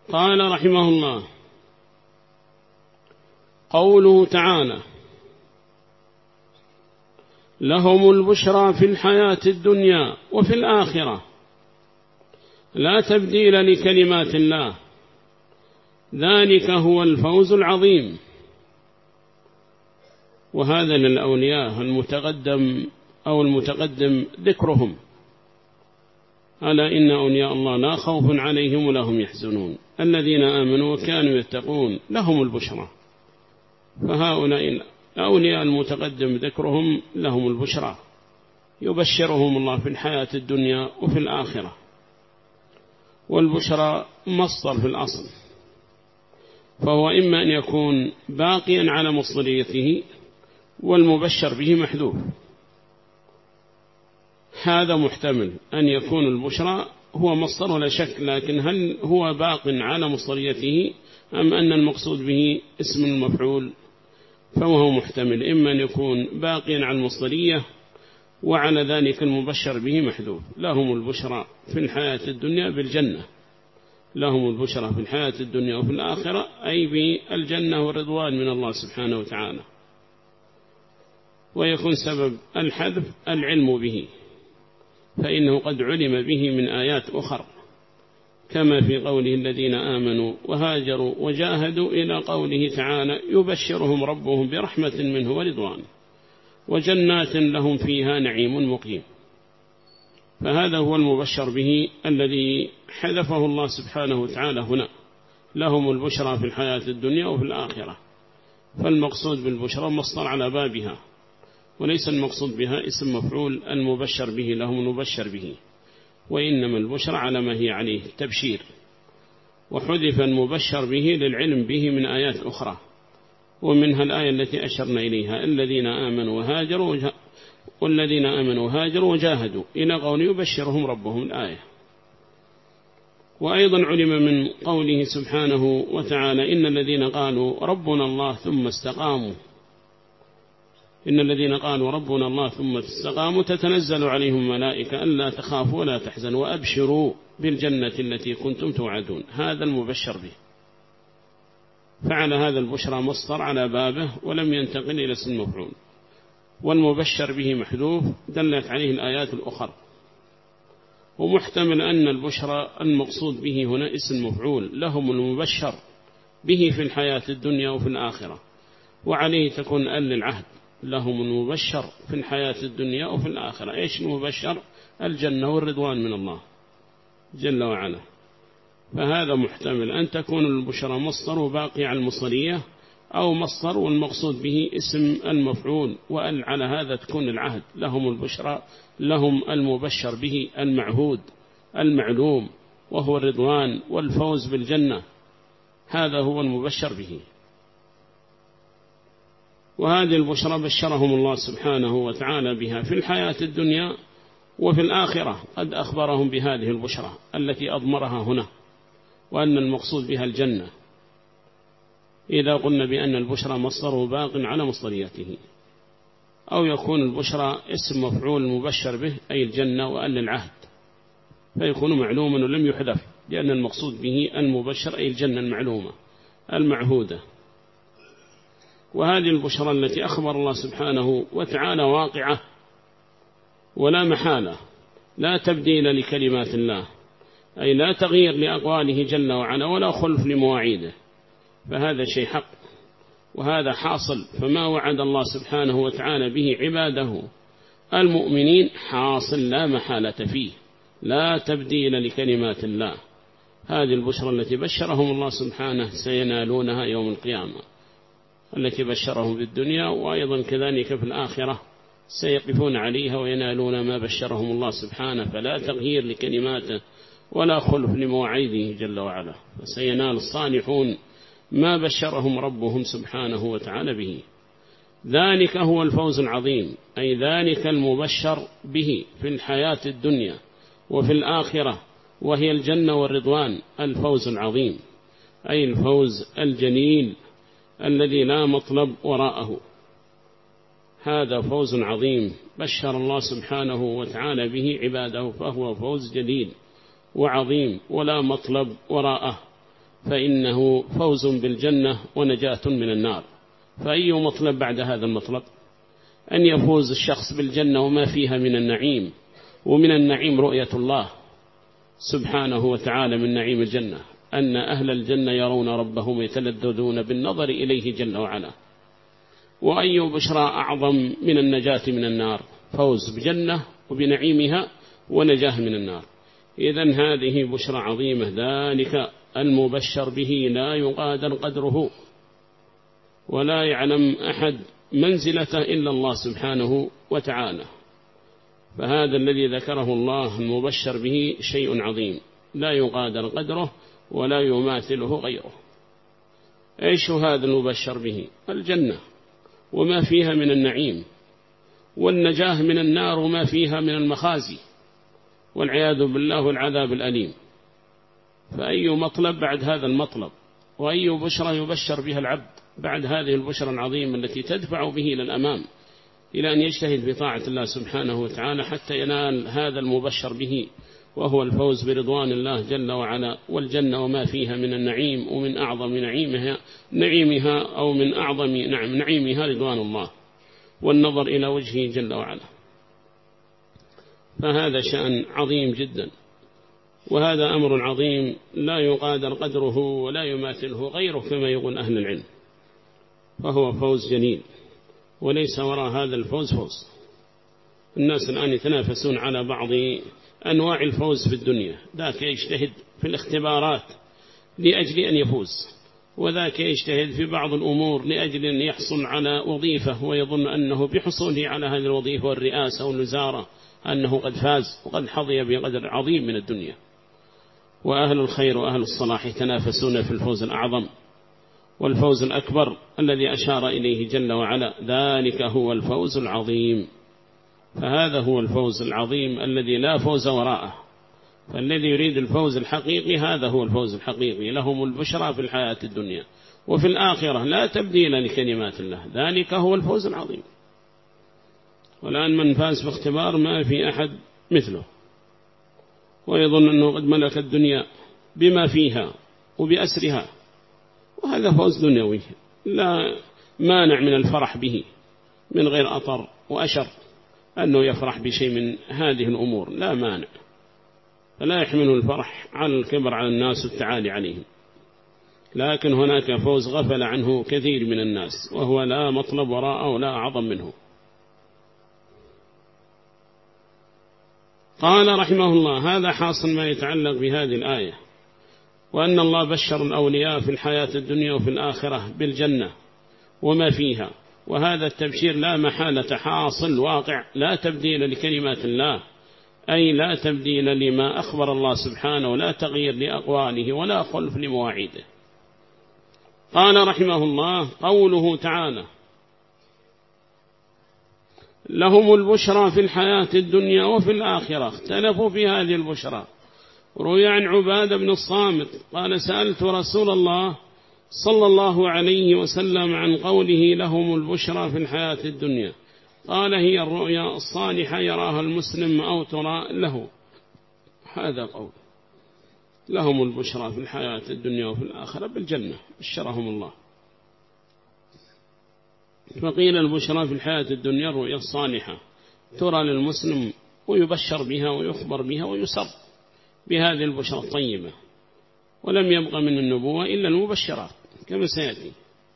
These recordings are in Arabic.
قال رحمه الله: قوله تعالى: لهم البشرى في الحياة الدنيا وفي الآخرة لا تبديل لكلمات الله ذلك هو الفوز العظيم. وهذا للأولياء المتقدم ذكرهم: ألا إن أولياء الله لا خوف عليهم ولا هم يحزنون الذين آمنوا وكانوا يتقون لهم البشرى. فهؤلاء الأولياء المتقدم ذكرهم لهم البشرى، يبشرهم الله في الحياة الدنيا وفي الآخرة. والبشرى مصدر في الأصل، فهو إما أن يكون باقيا على مصدريته والمبشر به محذوف. هذا محتمل أن يكون البشرى هو مصدر ولا شك، لكن هل هو باق على مصدريته أم أن المقصود به اسم المفعول؟ فهو محتمل إما أن يكون باقيا على المصدرية وعلى ذلك المبشر به محذوف. لهم البشرى في الحياة الدنيا بالجنة، لهم البشرى في الحياة الدنيا وفي الآخرة، أي بالجنة والرضوان من الله سبحانه وتعالى. ويكون سبب الحذف العلم به، فإنه قد علم به من آيات أخرى، كما في قوله: الذين آمنوا وهاجروا وجاهدوا، إلى قوله تعالى: يبشرهم ربهم برحمة منه ورضوان وجنات لهم فيها نعيم مقيم. فهذا هو المبشر به الذي حذفه الله سبحانه وتعالى هنا: لهم البشرى في الحياة الدنيا وفي الآخرة. فالمقصود بالبشرى مصدر على بابها، وليس المقصود بها اسم مفعول المبشر به لهم المبشر به، وإنما البشرى على ما هي عليه التبشير. وحذف المبشر به للعلم به من آيات أخرى، ومنها الآية التي أشرنا إليها: الذين آمنوا وهاجروا وجاهدوا، إلى قول يبشرهم ربهم الآية. وأيضا علم من قوله سبحانه وتعالى: إن الذين قالوا ربنا الله ثم استقاموا تتنزل عليهم ملائكة ألا تخافوا ولا تحزنوا وأبشروا بالجنة التي كنتم توعدون. هذا المبشر به. فعل هذا البشرى مصدر على بابه ولم ينتقل إلى اسم مفعول، والمبشر به محذوف دلت عليه الآيات الأخرى. ومحتمل أن البشرى المقصود به هنا اسم مفعول، لهم المبشر به في الحياة الدنيا وفي الآخرة، وعليه تكون للعهد: لهم المبشر في الحياة الدنيا وفي الآخرة. إيش المبشر؟ الجنة والرضوان من الله جل وعلا. فهذا محتمل أن تكون البشرى مصدر وباقي على المصدرية، أو مصدر والمقصود به اسم المفعول، وأن على هذا تكون العهد: لهم البشرى، لهم المبشر به المعهود المعلوم، وهو الرضوان والفوز بالجنة. هذا هو المبشر به. وهذه البشرى بشرهم الله سبحانه وتعالى بها في الحياة الدنيا وفي الآخرة. قد أخبرهم بهذه البشرى التي أضمرها هنا، وأن المقصود بها الجنة، إذا قلنا بأن البشرى مصدره باق على مصدريته. أو يكون البشرى اسم مفعول المبشر به أي الجنة وأن العهد، فيكون معلوما ولم يحذف، لأن المقصود به المبشر أي الجنة المعلومة المعهودة. وهذه البشرى التي أخبر الله سبحانه وتعالى واقعة ولا محالة، لا تبديل لكلمات الله، أي لا تغيير لأقواله جل وعلا ولا خلف لمواعيده. فهذا شيء حق وهذا حاصل. فما وعد الله سبحانه وتعالى به عباده المؤمنين حاصل لا محالة فيه، لا تبديل لكلمات الله. هذه البشرى التي بشرهم الله سبحانه سينالونها يوم القيامة، التي بشرهم في الدنيا، وأيضا كذلك في الآخرة سيقفون عليها وينالون ما بشرهم الله سبحانه. فلا تغيير لكلماته ولا خلف لمواعيده جل وعلا، فسينال الصالحون ما بشرهم ربهم سبحانه وتعالى به. ذلك هو الفوز العظيم، أي ذلك المبشر به في الحياة الدنيا وفي الآخرة، وهي الجنة والرضوان. الفوز العظيم أي الفوز الجليل الذي لا مطلب وراءه. هذا فوز عظيم بشر الله سبحانه وتعالى به عباده، فهو فوز جليل وعظيم ولا مطلب وراءه. فإنه فوز بالجنة ونجاة من النار. فأي مطلب بعد هذا المطلب؟ أن يفوز الشخص بالجنة وما فيها من النعيم، ومن النعيم رؤية الله سبحانه وتعالى من نعيم الجنة، أن أهل الجنة يرون ربهم يتلذذون بالنظر إليه جل وعلا. وأي بشرى أعظم من النجاة من النار؟ فوز بجنة وبنعيمها ونجاه من النار. إذن هذه بشرى عظيمة، ذلك المبشر به لا يقادر قدره ولا يعلم أحد منزلته إلا الله سبحانه وتعالى. فهذا الذي ذكره الله المبشر به شيء عظيم لا يقادر قدره ولا يماثله غيره. إيش هذا المبشر به؟ الجنة وما فيها من النعيم، والنجاه من النار وما فيها من المخازي والعياذ بالله والعذاب الأليم. فأي مطلب بعد هذا المطلب؟ وأي بشرى يبشر بها العبد بعد هذه البشرى العظيمة التي تدفع به إلى الأمام إلى أن يجتهد بطاعة الله سبحانه وتعالى حتى ينال هذا المبشر به، وهو الفوز برضوان الله جل وعلا والجنة وما فيها من النعيم، ومن أعظم نعيمها أو من أعظم نعيمها رضوان الله والنظر إلى وجهه جل وعلا. فهذا شأن عظيم جدا، وهذا أمر عظيم لا يقادر قدره ولا يماثله غيره كما يقول أهل العلم. فهو فوز جليل، وليس وراء هذا الفوز فوز. الناس الآن يتنافسون على بعض أنواع الفوز في الدنيا، ذاك يجتهد في الاختبارات لأجل أن يفوز، وذاك يجتهد في بعض الأمور لأجل أن يحصل على وظيفة ويظن أنه بحصوله على هذه الوظيفة والرئاسة والوزارة أنه قد فاز وقد حظي بقدر عظيم من الدنيا. وأهل الخير وأهل الصلاح يتنافسون في الفوز الأعظم والفوز الأكبر الذي أشار إليه جل وعلا، ذلك هو الفوز العظيم. فهذا هو الفوز العظيم الذي لا فوز وراءه. فالذي يريد الفوز الحقيقي هذا هو الفوز الحقيقي، لهم البشرى في الحياة الدنيا وفي الآخرة لا تبديل لكلمات الله، ذلك هو الفوز العظيم. والآن من فاز في اختبار ما في أحد مثله، ويظن أنه قد ملك الدنيا بما فيها وبأسرها، وهذا فوز دنيوي لا مانع من الفرح به من غير أطر وأشر، أنه يفرح بشيء من هذه الأمور لا مانع، فلا يحمل الفرح على الكبر على الناس والتعالي عليهم. لكن هناك فوز غفل عنه كثير من الناس، وهو لا مطلب وراءه ولا أعظم منه. قال رحمه الله: هذا حاصل ما يتعلق بهذه الآية، وأن الله بشر الأولياء في الحياة الدنيا وفي الآخرة بالجنة وما فيها، وهذا التبشير لا محالة حاصل واقع، لا تبديل لكلمات الله، أي لا تبديل لما أخبر الله سبحانه، ولا تغيير لأقواله ولا خلف لمواعيده. قال رحمه الله: قوله تعالى: لهم البشرى في الحياة الدنيا وفي الآخرة. اختلفوا في هذه البشرى. روي عن عبادة بن الصامت قال: سألت رسول الله صلى الله عليه وسلم عن قوله لهم البشرى في الحياة الدنيا، قال: هي الرؤيا الصالحة يراها المسلم أو ترى له. هذا قول لهم البشرى في الحياة الدنيا وفي الآخرة بالجنة، بشرهم الله. فقيل البشرى في الحياة الدنيا الرؤيا الصالحة ترى للمسلم ويبشر بها ويخبر بها ويسر بهذه البشرى الطيبة، ولم يبقى من النبوة إلا المبشرات كما سيأتي.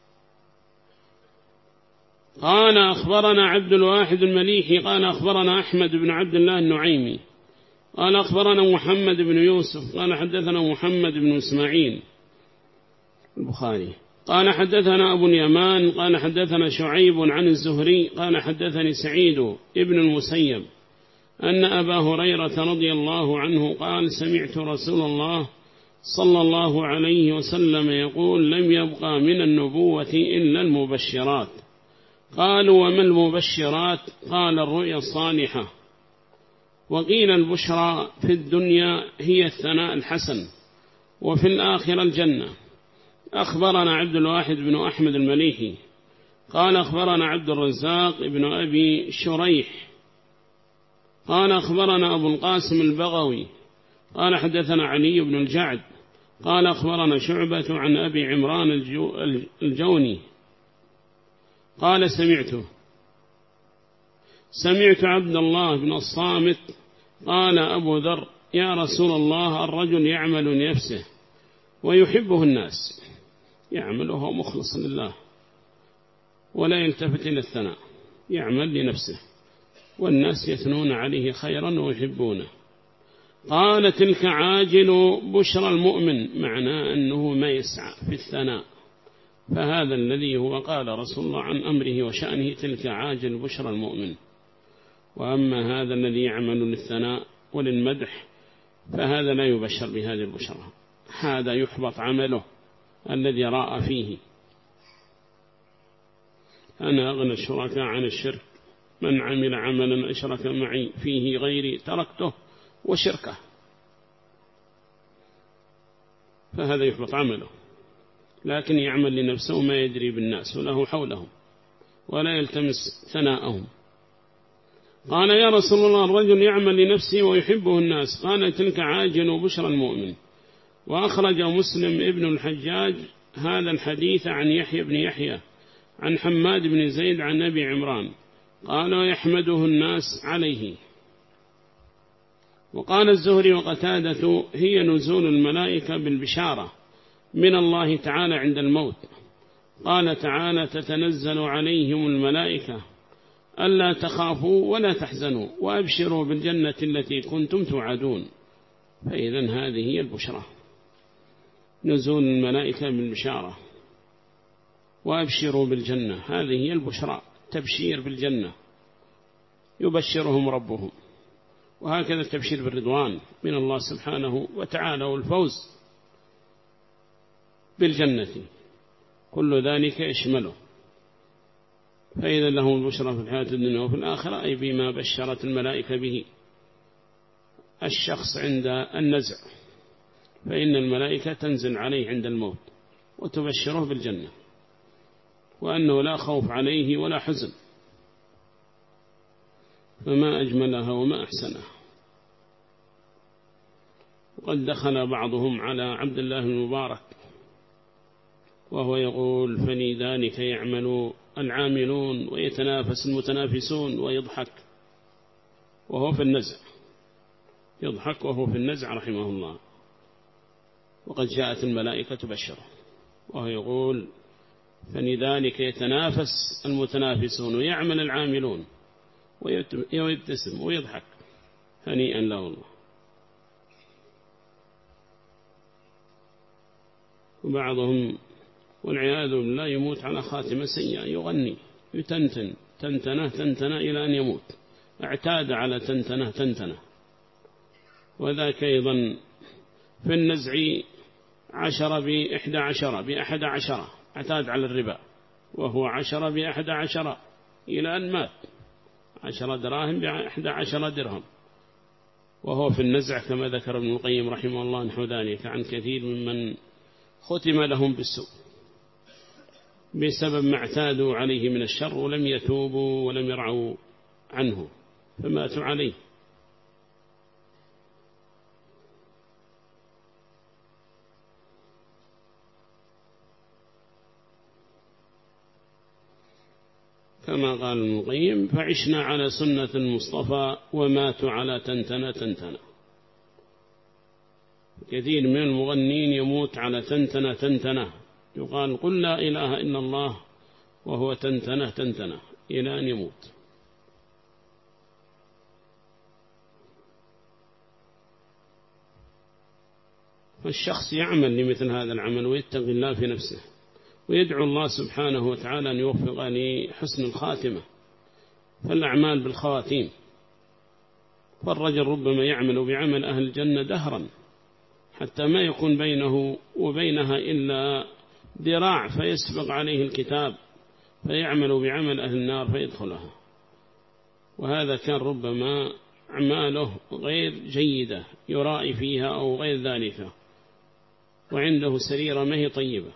قال: أخبرنا عبد الواحد المليحي قال: أخبرنا أحمد بن عبد الله النعيمي قال: أخبرنا محمد بن يوسف قال: حدثنا محمد بن إسماعيل البخاري قال: حدثنا أبو اليمان قال: حدثنا شعيب عن الزهري قال: حدثني سعيد ابن المسيب أن أبا هريرة رضي الله عنه قال: سمعت رسول الله صلى الله عليه وسلم يقول: لم يبقى من النبوة إلا المبشرات. قالوا: وما المبشرات؟ قال: الرؤيا الصالحة. وقيل البشرى في الدنيا هي الثناء الحسن، وفي الآخرة الجنة. أخبرنا عبد الواحد بن أحمد المليحي قال: أخبرنا عبد الرزاق بن أبي شريح قال: أخبرنا أبو القاسم البغوي قال: حدثنا علي بن الجعد قال أخبرنا شعبة عن أبي عمران الجوني قال سمعت عبد الله بن الصامت قال أبو ذر يا رسول الله الرجل يعمل لنفسه ويحبه الناس، يعمله مخلصا لله ولا يلتفت إلى الثناء، يعمل لنفسه والناس يثنون عليه خيرا ويحبونه. قال تلك عاجل بشرى المؤمن، معناه أنه ما يسعى في الثناء، فهذا الذي هو قال رسول الله عن أمره وشأنه تلك عاجل بشرى المؤمن. وأما هذا الذي يعمل للثناء وللمدح فهذا لا يبشر بهذه البشرى، هذا يحبط عمله الذي راى فيه. أنا أغنى الشركاء عن الشرك، من عمل عملا أشرك معي فيه غيري تركته وشركه، فهذا يحبط عمله، لكن يعمل لنفسه ما يدري بالناس وله حولهم ولا يلتمس ثناءهم. قال يا رسول الله الرجل يعمل لنفسه ويحبه الناس، قال تلك عاجل بشرى المؤمن. وأخرج مسلم ابن الحجاج هذا الحديث عن يحيى بن يحيى عن حماد بن زيد عن أبي عمران قال ويحمده الناس عليه. وقال الزهري وقتادة هي نزول الملائكة بالبشارة من الله تعالى عند الموت. قال تعالى تتنزل عليهم الملائكة ألا تخافوا ولا تحزنوا وأبشروا بالجنة التي كنتم توعدون. فإذا هذه هي البشرى، نزول الملائكة بالبشارة وأبشروا بالجنة، هذه هي البشرى، تبشير بالجنة يبشرهم ربهم. وهكذا التبشير بالرضوان من الله سبحانه وتعالى والفوز بالجنة، كل ذلك يشمله. فإذا لهم البشرى في الحياة الدنيا وفي الآخرة، أي بما بشرت الملائكة به الشخص عند النزع، فإن الملائكة تنزل عليه عند الموت وتبشره بالجنة، وأنه لا خوف عليه ولا حزن، فما أجملها وما أحسنها. وقد دخل بعضهم على عبد الله المبارك وهو يقول فلي ذلك يعمل العاملون ويتنافس المتنافسون، ويضحك وهو في النزع، يضحك وهو في النزع رحمه الله. وقد جاءت الملائكة تبشره وهو يقول فلذلك يتنافس المتنافسون ويعمل العاملون، ويبتسم ويضحك هنيئا له الله. وبعضهم والعياذ بالله يموت على خاتمة سيئة، يغني يتنتن تنتنة إلى أن يموت، اعتاد على تنتنة. وذاك أيضا في النزع 10 ب11 اعتاد على الربا، وهو 10 ب11 إلى أن مات، 10 دراهم ب11 درهم، وهو في النزع كما ذكر ابن القيم رحمه الله نحو ذلك عن كثير ممن ختم لهم بالسوء بسبب ما اعتادوا عليه من الشر ولم يتوبوا ولم يرعوا عنه فماتوا عليه. كما قال ابن القيم فعشنا على سنة المصطفى وماتوا على تنتنة. كثير من المغنين يموت على تنتنة، يقال قل لا إله إلا الله وهو تنتنة إلى أن يموت. فالشخص يعمل لمثل هذا العمل ويتقي الله في نفسه، ويدعو الله سبحانه وتعالى أن يوفق لحسن الخاتمة، فالأعمال بالخواتيم. فالرجل ربما يعمل بعمل أهل الجنة دهرا حتى ما يكون بينه وبينها إلا ذراع فيسبق عليه الكتاب، فيعمل بعمل أهل النار فيدخلها. وهذا كان ربما أعماله غير جيدة يرائي فيها أو غير ذلك، وعنده سريرة ما هي طيبة،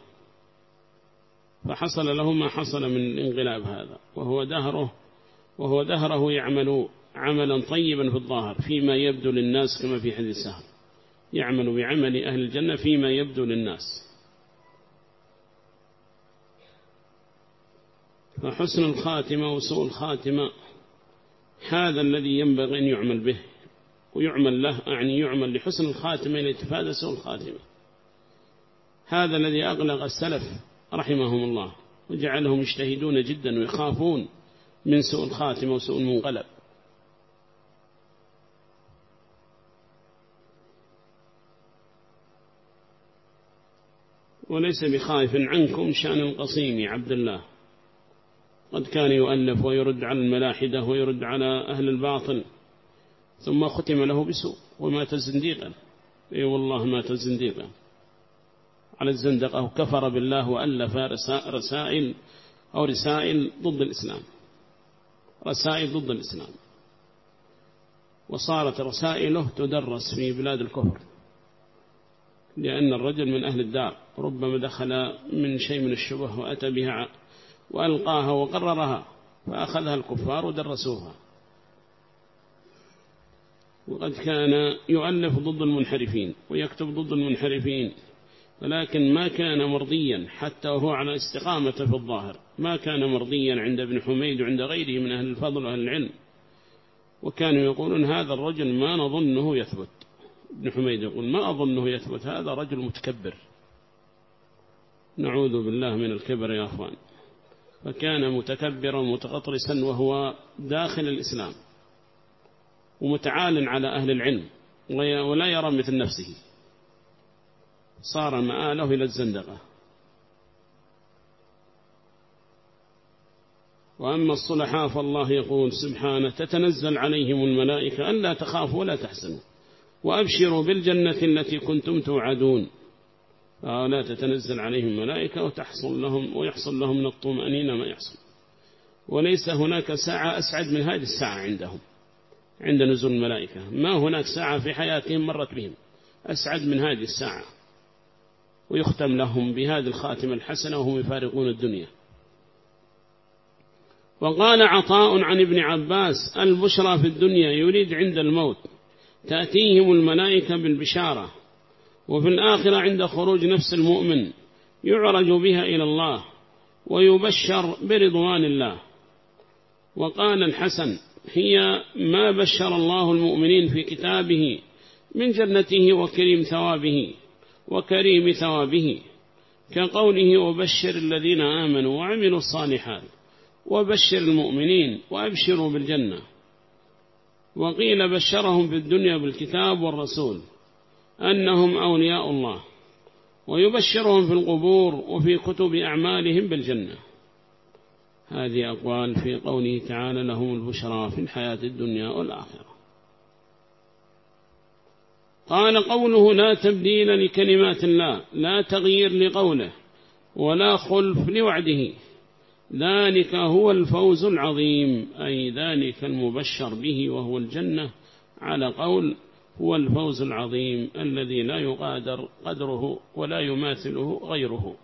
فحصل له ما حصل من الانقلاب هذا، وهو دهره يعمل عملا طيبا في الظاهر فيما يبدو للناس كما في حديث سهل، يعمل بعمل أهل الجنة فيما يبدو للناس. فحسن الخاتمة وسوء الخاتمة هذا الذي ينبغي أن يعمل به ويعمل له، يعني يعمل لحسن الخاتمة لاتفادى سوء الخاتمة. هذا الذي أغلق السلف رحمهم الله وجعلهم يجتهدون جدا ويخافون من سوء الخاتمة وسوء المنقلب. وليس بخائف عنكم شأن القصيم عبد الله، قد كان يؤلف ويرد على الملاحدة ويرد على أهل الباطل، ثم ختم له بسوء ومات زنديقا. أي والله مات زنديقا على الزندقة، وكفر بالله وألف رسائل ضد الإسلام، رسائل ضد الإسلام، وصارت رسائله تدرس في بلاد الكفر، لأن الرجل من أهل الدار ربما دخل من شيء من الشبه وأتى بها وألقاها وقررها، فأخذها الكفار ودرسوها. وقد كان يؤلف ضد المنحرفين ويكتب ضد المنحرفين، ولكن ما كان مرضيا حتى وهو على استقامة في الظاهر، ما كان مرضيا عند ابن حميد وعند غيره من أهل الفضل وأهل العلم، وكانوا يقولون هذا الرجل ما نظنه يثبت. ابن حميد يقول ما أظنه يثبت، هذا رجل متكبر. نعوذ بالله من الكبر يا أخوان. فكان متكبرا متغطرسا وهو داخل الإسلام، ومتعال على أهل العلم ولا يرى مثل نفسه، صار مآله إلى الزندقة. وأما الصلحاء فالله يقول سبحانه تتنزل عليهم الملائكة ألا تخافوا ولا تحزنوا وأبشروا بالجنة التي كنتم توعدون. لا تتنزل عليهم الملائكة ويحصل لهم من الطمأنينة ما يحصل. وليس هناك ساعة أسعد من هذه الساعة عندهم عند نزول الملائكة، ما هناك ساعة في حياتهم مرت بهم أسعد من هذه الساعة، ويختم لهم بهذه الخاتمة الحسنة وهم يفارقون الدنيا. وقال عطاء عن ابن عباس البشرى في الدنيا يريد عند الموت تأتيهم الملائكة بالبشارة، وفي الآخرة عند خروج نفس المؤمن يعرج بها إلى الله ويبشر برضوان الله. وقال الحسن هي ما بشر الله المؤمنين في كتابه من جنته وكريم ثوابه كقوله وبشر الذين آمنوا وعملوا الصالحات وبشر المؤمنين وأبشروا بالجنة. وقيل بشرهم في الدنيا بالكتاب والرسول أنهم أولياء الله، ويبشرهم في القبور وفي كتب أعمالهم بالجنة. هذه أقوال في قوله تعالى لهم البشرى في الحياة الدنيا والآخرة. قال قوله لا تبديل لكلمات الله، لا تغيير لقوله ولا خلف لوعده، ذلك هو الفوز العظيم، أي ذلك المبشر به وهو الجنة، على قول هو الفوز العظيم الذي لا يقادر قدره ولا يماثله غيره.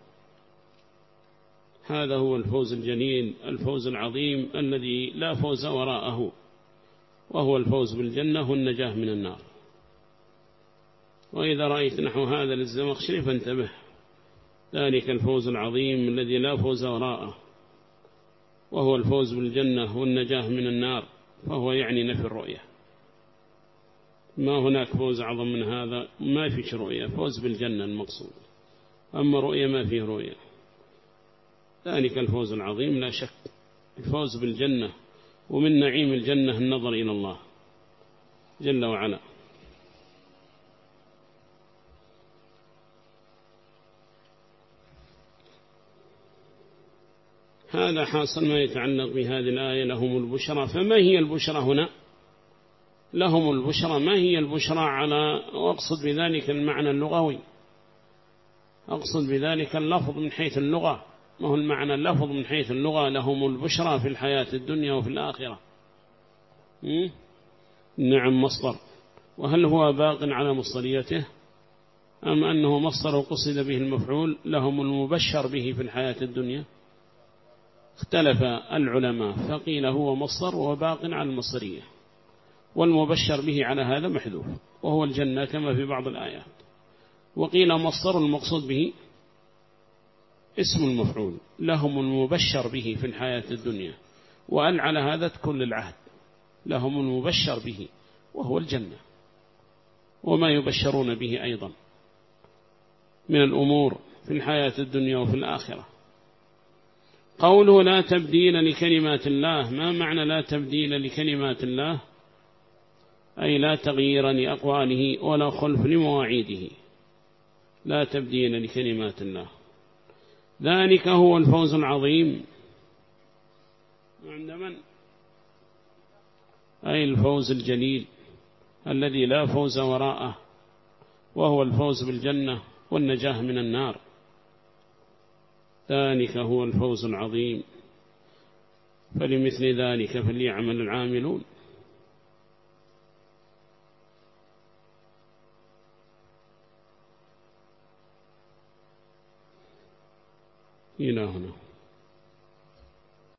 هذا هو الفوز الجليل، الفوز العظيم الذي لا فوز وراءه، وهو الفوز بالجنة والنجاة من النار. وإذا رأيت نحو هذا للزمخشري فانتبه، ذلك الفوز العظيم الذي لا فوز وراءه وهو الفوز بالجنة والنجاة من النار، فهو يعني نفي الرؤية. ما هناك فوز أعظم من هذا، ما فيش رؤية، فوز بالجنة المقصود، أما رؤية ما فيه رؤية. ذلك الفوز العظيم لا شك، الفوز بالجنة، ومن نعيم الجنة النظر إلى الله جل وعلا. هذا حاصل ما يتعلق بهذه الآية لهم البشرى. فما هي البشرى هنا؟ لهم البشرى، ما هي البشرى وأقصد بذلك المعنى اللغوي، أقصد بذلك اللفظ من حيث اللغة، ما هو المعنى اللفظ من حيث اللغة؟ لهم البشرى في الحياة الدنيا وفي الآخرة. نعم مصدر، وهل هو باق على مصدريته أم أنه مصدر قصد به المفعول لهم المبشر به في الحياة الدنيا؟ اختلف العلماء، فقيل هو مصدر وباق على المصدرية، والمبشر به على هذا محذوف وهو الجنة كما في بعض الآيات. وقيل مصدر المقصود به اسم المفعول، لهم المبشر به في الحياة الدنيا، وأن على هذا كل العهد، لهم المبشر به وهو الجنة، وما يبشرون به أيضا من الأمور في الحياة الدنيا وفي الآخرة. قوله لا تبديل لكلمات الله، ما معنى لا تبديل لكلمات الله؟ أي لا تغيير لأقواله ولا خلف لمواعيده، لا تبديل لكلمات الله. ذلك هو الفوز العظيم. عند من؟ أي الفوز الجليل الذي لا فوز وراءه، وهو الفوز بالجنة والنجاة من النار. ذلك هو الفوز العظيم، فلمثل ذلك فليعمل العاملون. إلى هنا.